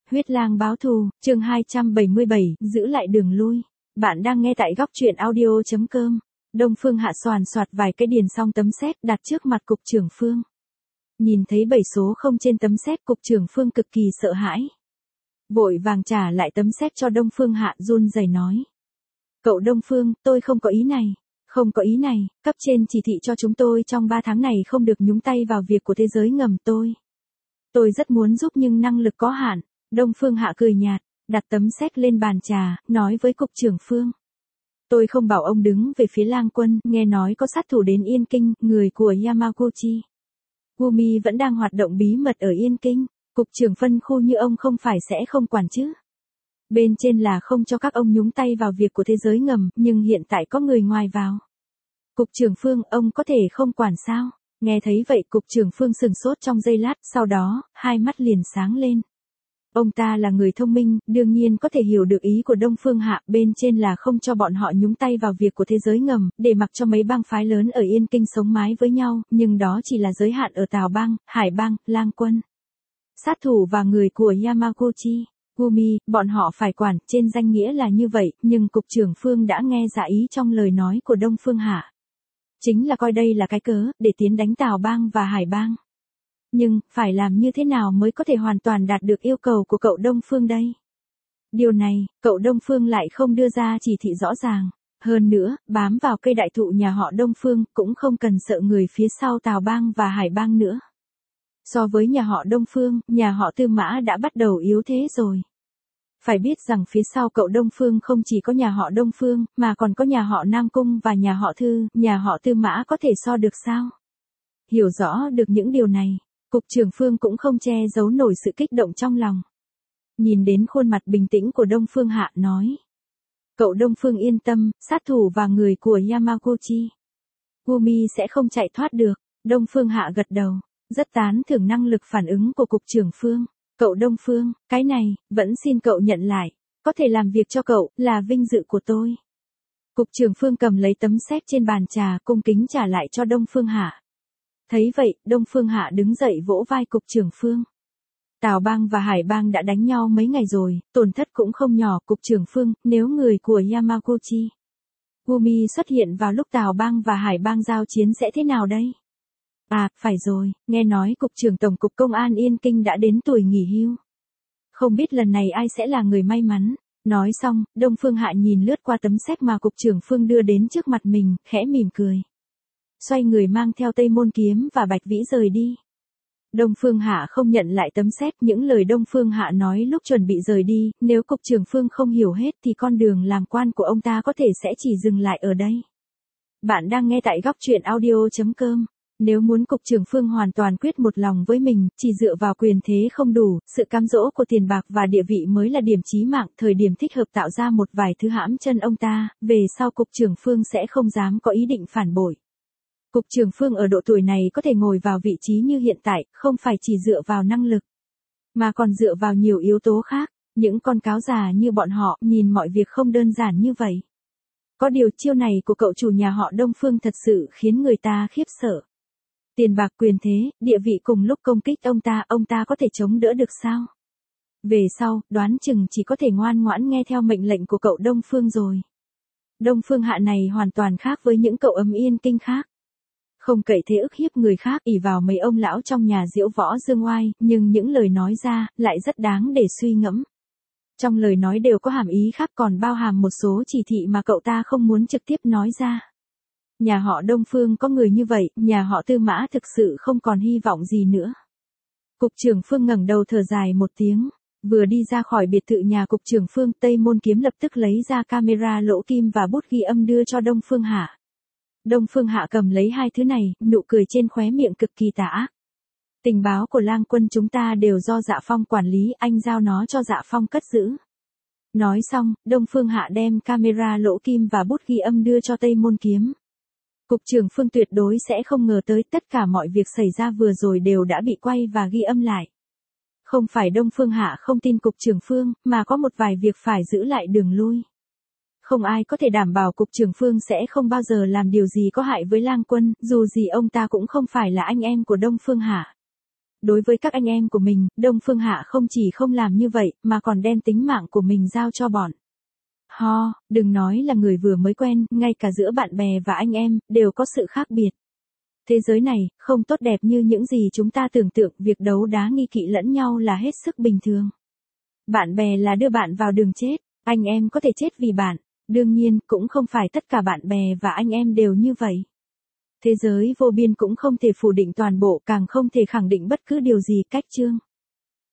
Huyết lang báo thù, chương 277, giữ lại đường lui. Bạn đang nghe tại góc truyện audio.com. Đông Phương Hạ soàn soạt vài cái điền xong tấm séc đặt trước mặt cục trưởng Phương. Nhìn thấy 7 số không trên tấm séc, cục trưởng Phương cực kỳ sợ hãi. Vội vàng trả lại tấm séc cho Đông Phương Hạ, run rẩy nói. Cậu Đông Phương, tôi không có ý này. Không có ý này, cấp trên chỉ thị cho chúng tôi trong 3 tháng này không được nhúng tay vào việc của thế giới ngầm tôi. Tôi rất muốn giúp nhưng năng lực có hạn. Đông Phương Hạ cười nhạt, đặt tấm séc lên bàn trà, nói với cục trưởng Phương. Tôi không bảo ông đứng về phía Lang Quân, nghe nói có sát thủ đến Yên Kinh, người của Yamaguchi. Gumi vẫn đang hoạt động bí mật ở Yên Kinh, cục trưởng phân khu như ông không phải sẽ không quản chứ. Bên trên là không cho các ông nhúng tay vào việc của thế giới ngầm, nhưng hiện tại có người ngoài vào. Cục trưởng Phương, ông có thể không quản sao? Nghe thấy vậy cục trưởng Phương sừng sốt trong giây lát, sau đó, hai mắt liền sáng lên. Ông ta là người thông minh, đương nhiên có thể hiểu được ý của Đông Phương Hạ, bên trên là không cho bọn họ nhúng tay vào việc của thế giới ngầm, để mặc cho mấy bang phái lớn ở Yên Kinh sống mái với nhau, nhưng đó chỉ là giới hạn ở Tào Bang, Hải Bang, Lang Quân. Sát thủ và người của Yamaguchi, Gumi, bọn họ phải quản, trên danh nghĩa là như vậy, nhưng cục trưởng Phương đã nghe ra ý trong lời nói của Đông Phương Hạ. Chính là coi đây là cái cớ, để tiến đánh Tào Bang và Hải Bang. Nhưng, phải làm như thế nào mới có thể hoàn toàn đạt được yêu cầu của cậu Đông Phương đây? Điều này, cậu Đông Phương lại không đưa ra chỉ thị rõ ràng. Hơn nữa, bám vào cây đại thụ nhà họ Đông Phương, cũng không cần sợ người phía sau Tào Bang và Hải Bang nữa. So với nhà họ Đông Phương, nhà họ Tư Mã đã bắt đầu yếu thế rồi. Phải biết rằng phía sau cậu Đông Phương không chỉ có nhà họ Đông Phương, mà còn có nhà họ Nam Cung và nhà họ Thư, nhà họ Tư Mã có thể so được sao? Hiểu rõ được những điều này, cục trưởng Phương cũng không che giấu nổi sự kích động trong lòng. Nhìn đến khuôn mặt bình tĩnh của Đông Phương Hạ nói. Cậu Đông Phương yên tâm, sát thủ và người của Yamaguchi. Gumi sẽ không chạy thoát được, Đông Phương Hạ gật đầu, rất tán thưởng năng lực phản ứng của cục trưởng Phương. Cậu Đông Phương, cái này, vẫn xin cậu nhận lại, có thể làm việc cho cậu, là vinh dự của tôi. Cục trưởng Phương cầm lấy tấm séc trên bàn trà, cung kính trả lại cho Đông Phương Hạ. Thấy vậy, Đông Phương Hạ đứng dậy vỗ vai cục trưởng Phương. Tào Bang và Hải Bang đã đánh nhau mấy ngày rồi, tổn thất cũng không nhỏ, cục trưởng Phương, nếu người của Yamaguchi, Gumi xuất hiện vào lúc Tào Bang và Hải Bang giao chiến sẽ thế nào đây? À, phải rồi, nghe nói cục trưởng Tổng cục Công an Yên Kinh đã đến tuổi nghỉ hưu. Không biết lần này ai sẽ là người may mắn. Nói xong, Đông Phương Hạ nhìn lướt qua tấm séc mà cục trưởng Phương đưa đến trước mặt mình, khẽ mỉm cười. Xoay người mang theo Tây Môn Kiếm và Bạch Vĩ rời đi. Đông Phương Hạ không nhận lại tấm séc, những lời Đông Phương Hạ nói lúc chuẩn bị rời đi, nếu cục trưởng Phương không hiểu hết thì con đường làm quan của ông ta có thể sẽ chỉ dừng lại ở đây. Bạn đang nghe tại góc truyện audio.com. Nếu muốn cục trưởng Phương hoàn toàn quyết một lòng với mình, chỉ dựa vào quyền thế không đủ, sự cám dỗ của tiền bạc và địa vị mới là điểm chí mạng, thời điểm thích hợp tạo ra một vài thứ hãm chân ông ta, về sau cục trưởng Phương sẽ không dám có ý định phản bội. Cục trưởng Phương ở độ tuổi này có thể ngồi vào vị trí như hiện tại, không phải chỉ dựa vào năng lực, mà còn dựa vào nhiều yếu tố khác, những con cáo già như bọn họ, nhìn mọi việc không đơn giản như vậy. Có điều chiêu này của cậu chủ nhà họ Đông Phương thật sự khiến người ta khiếp sợ. Tiền bạc quyền thế, địa vị cùng lúc công kích ông ta có thể chống đỡ được sao? Về sau, đoán chừng chỉ có thể ngoan ngoãn nghe theo mệnh lệnh của cậu Đông Phương rồi. Đông Phương Hạ này hoàn toàn khác với những cậu ấm Yên Kinh khác. Không cậy thế ức hiếp người khác, ỷ vào mấy ông lão trong nhà diễu võ dương oai, nhưng những lời nói ra, lại rất đáng để suy ngẫm. Trong lời nói đều có hàm ý khác, còn bao hàm một số chỉ thị mà cậu ta không muốn trực tiếp nói ra. Nhà họ Đông Phương có người như vậy, nhà họ Tư Mã thực sự không còn hy vọng gì nữa. Cục trưởng Phương ngẩng đầu thở dài một tiếng, vừa đi ra khỏi biệt thự nhà cục trưởng Phương, Tây Môn Kiếm lập tức lấy ra camera lỗ kim và bút ghi âm đưa cho Đông Phương Hạ. Đông Phương Hạ cầm lấy hai thứ này, nụ cười trên khóe miệng cực kỳ tà ác. Tình báo của Lang Quân chúng ta đều do Dạ Phong quản lý, anh giao nó cho Dạ Phong cất giữ. Nói xong, Đông Phương Hạ đem camera lỗ kim và bút ghi âm đưa cho Tây Môn Kiếm. Cục trưởng Phương tuyệt đối sẽ không ngờ tới tất cả mọi việc xảy ra vừa rồi đều đã bị quay và ghi âm lại. Không phải Đông Phương Hạ không tin cục trưởng Phương, mà có một vài việc phải giữ lại đường lui. Không ai có thể đảm bảo cục trưởng Phương sẽ không bao giờ làm điều gì có hại với Lang Quân, dù gì ông ta cũng không phải là anh em của Đông Phương Hạ. Đối với các anh em của mình, Đông Phương Hạ không chỉ không làm như vậy, mà còn đem tính mạng của mình giao cho bọn họ. Đừng nói là người vừa mới quen, ngay cả giữa bạn bè và anh em, đều có sự khác biệt. Thế giới này, không tốt đẹp như những gì chúng ta tưởng tượng, việc đấu đá nghi kỵ lẫn nhau là hết sức bình thường. Bạn bè là đưa bạn vào đường chết, anh em có thể chết vì bạn. Đương nhiên, cũng không phải tất cả bạn bè và anh em đều như vậy. Thế giới vô biên cũng không thể phủ định toàn bộ, càng không thể khẳng định bất cứ điều gì. Cách chương